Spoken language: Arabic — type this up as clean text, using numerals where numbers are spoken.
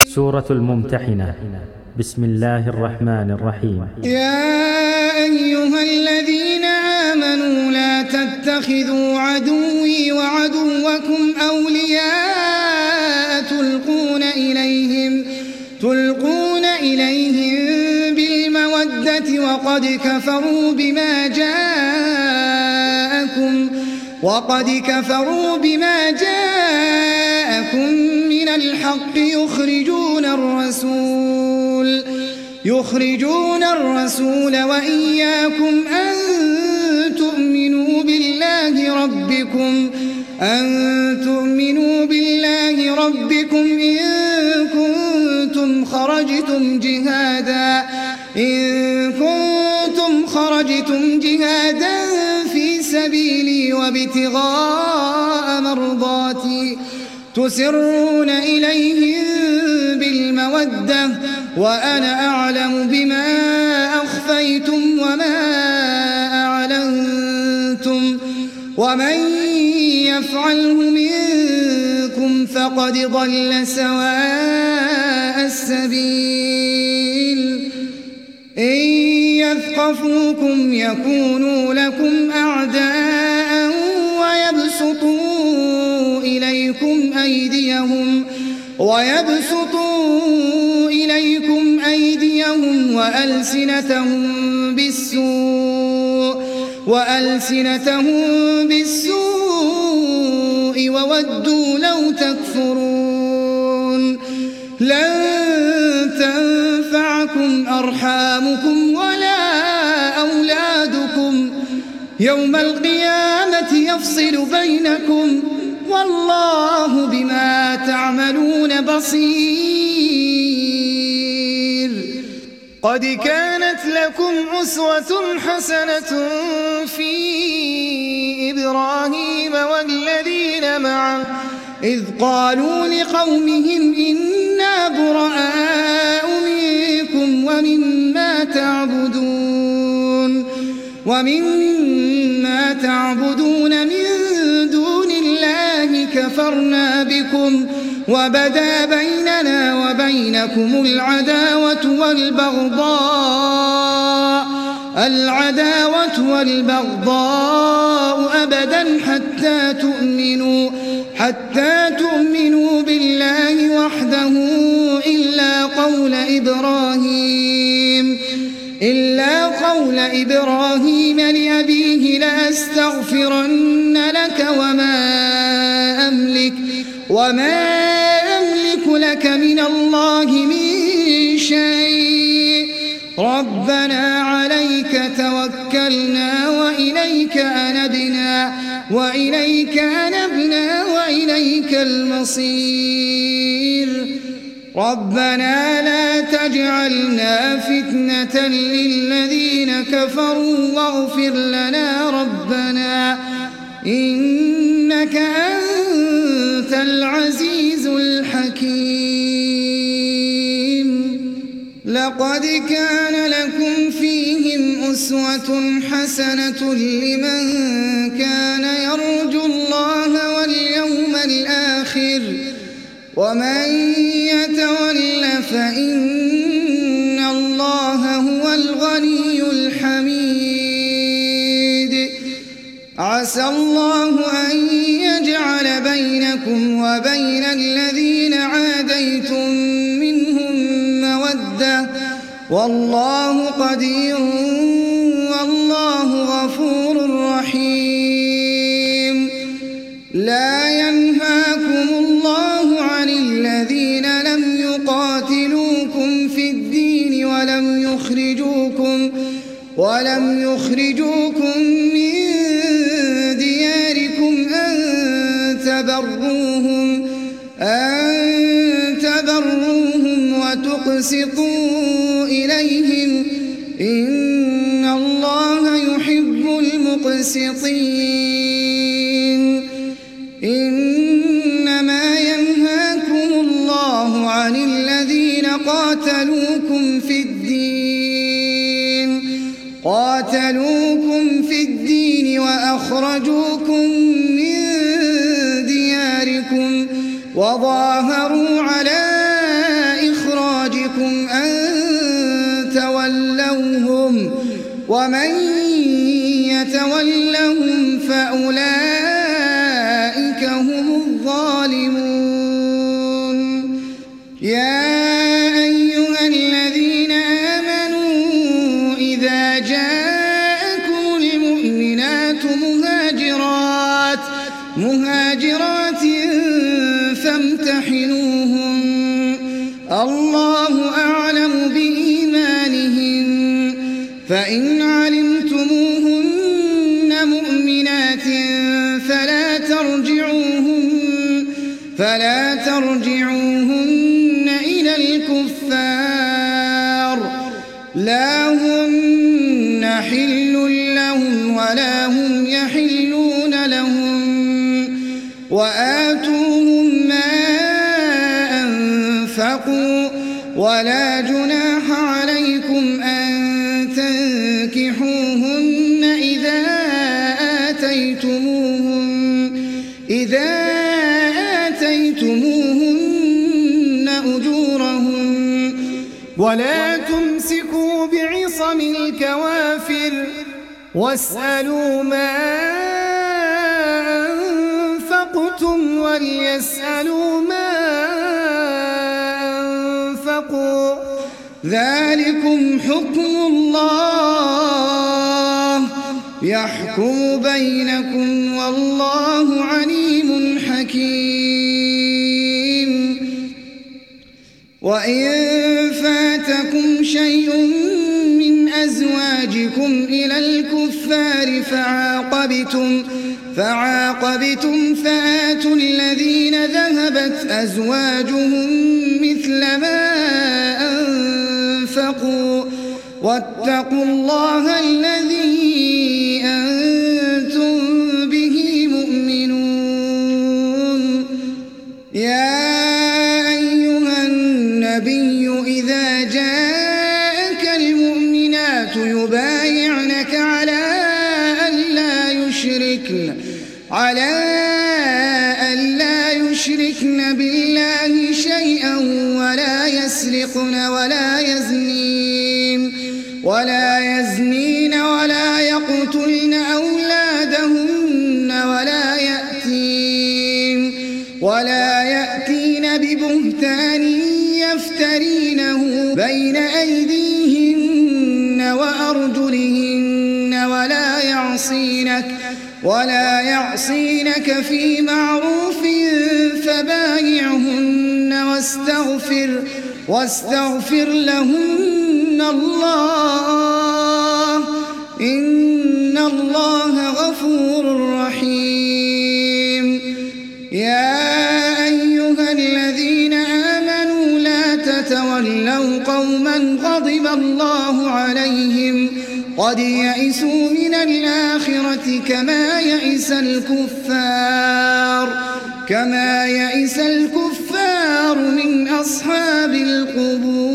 سورة الممتحنة. بسم الله الرحمن الرحيم. يا أيها الذين آمنوا لا تتخذوا عدوي وعدوكم أولياء تلقون إليهم بالمودة وقد كفروا بما جاءكم من الحق يخرجون الرسول وإياكم أن تؤمنوا بالله ربكم إن كنتم خرجتم جهادا في سبيلي وابتغاء مرضاتي تسرون إليهم بالمودة وأنا أعلم بما أخفيتم وما أعلنتم ومن يفعله منكم فقد ضل سواء السبيل. إن يثقفوكم يكونوا لكم أعداء ويبسطوا إليكم أيديهم وألسنتهم بالسوء وودوا لو تكفرون. لن تنفعكم أرحامكم ولا أولادكم يوم القيامة يفصل بينكم والله بما تعملون بصير. قد كانت لكم أسوة حسنة في إبراهيم والذين معه إذ قالوا لقومهم إنا براء منكم ومما تعبدون من دون الله كفرنا بكم وبدا بيننا وبينكم العداوة والبغضاء أبدا حتى تؤمنوا بالله وحده إلا قول إبراهيم لأبيه لأستغفرن لك وما أملك لك من الله من شيء. ربنا عليك توكلنا وإليك أنبنا وإليك المصير. ربنا لا تجعلنا فتنة للذين كفروا واغفر لنا ربنا إنك أنت العزيز الحكيم. لقد كان لكم فيهم أسوة حسنة لمن كان يرجو الله واليوم الآخر ومن يتول فإن الله هو الغني الحميد. عسى الله أن يجعل بينكم وبين الذين عاديتم منهم مودة والله قدير والله غفور رحيم. لا ينهاكم الله عن الذين لم يقاتلوكم في الدين ولم يخرجوكم من دياركم أن تبروهم وتقسطوا إليهم إن الله يحب المقسطين. إنما ينهاكم الله عن الذين قاتلوكم في الدين وأخرجوكم من دياركم وظاهروا على ومن يتولهم فأولئك هم الظالمون يا أيها الذين آمنوا إذا جاءكم المؤمنات مهاجرات فامتحنوهن الله أعلم بإيمانهن فإن علمتموهن مؤمنات فلا ترجعوهن إلى الكفار لا هن حل لهم ولا هم يحلون لهم وآتوهم ما أنفقوا ولا جناح عليكم أن تنكحوهن إذا آتيتموهن أجورهن ولا تمسكوا بعصم الكوافر واسألوا ما أنفقتم وليسألوا ما أنفقوا ذلكم حكم الله يحكم بينكم والله عليم حكيم وإن فاتكم شيء من أزواجكم إلى الكفار فعاقبتم فآتوا الذين ذهبت أزواجهم مثل ما أنفقوا واتقوا الله الذي أنتم به مؤمنون يا أيها النبي إذا جاءك المؤمنات يبايعنك على ألا يشركن بالله شيئا ولا يزنين ولا يقتلن أولادهن ولا يأتين ببهتان يفترينه بين أيديهن وأرجلهن ولا يعصينك في معروف فبايعهن واستغفر لهن الله إن الله غفور رحيم يا أيها الذين آمنوا لا تتولوا قوما غضب الله عليهم قد يئسوا من الآخرة كما يئس الكفار من أصحاب القبور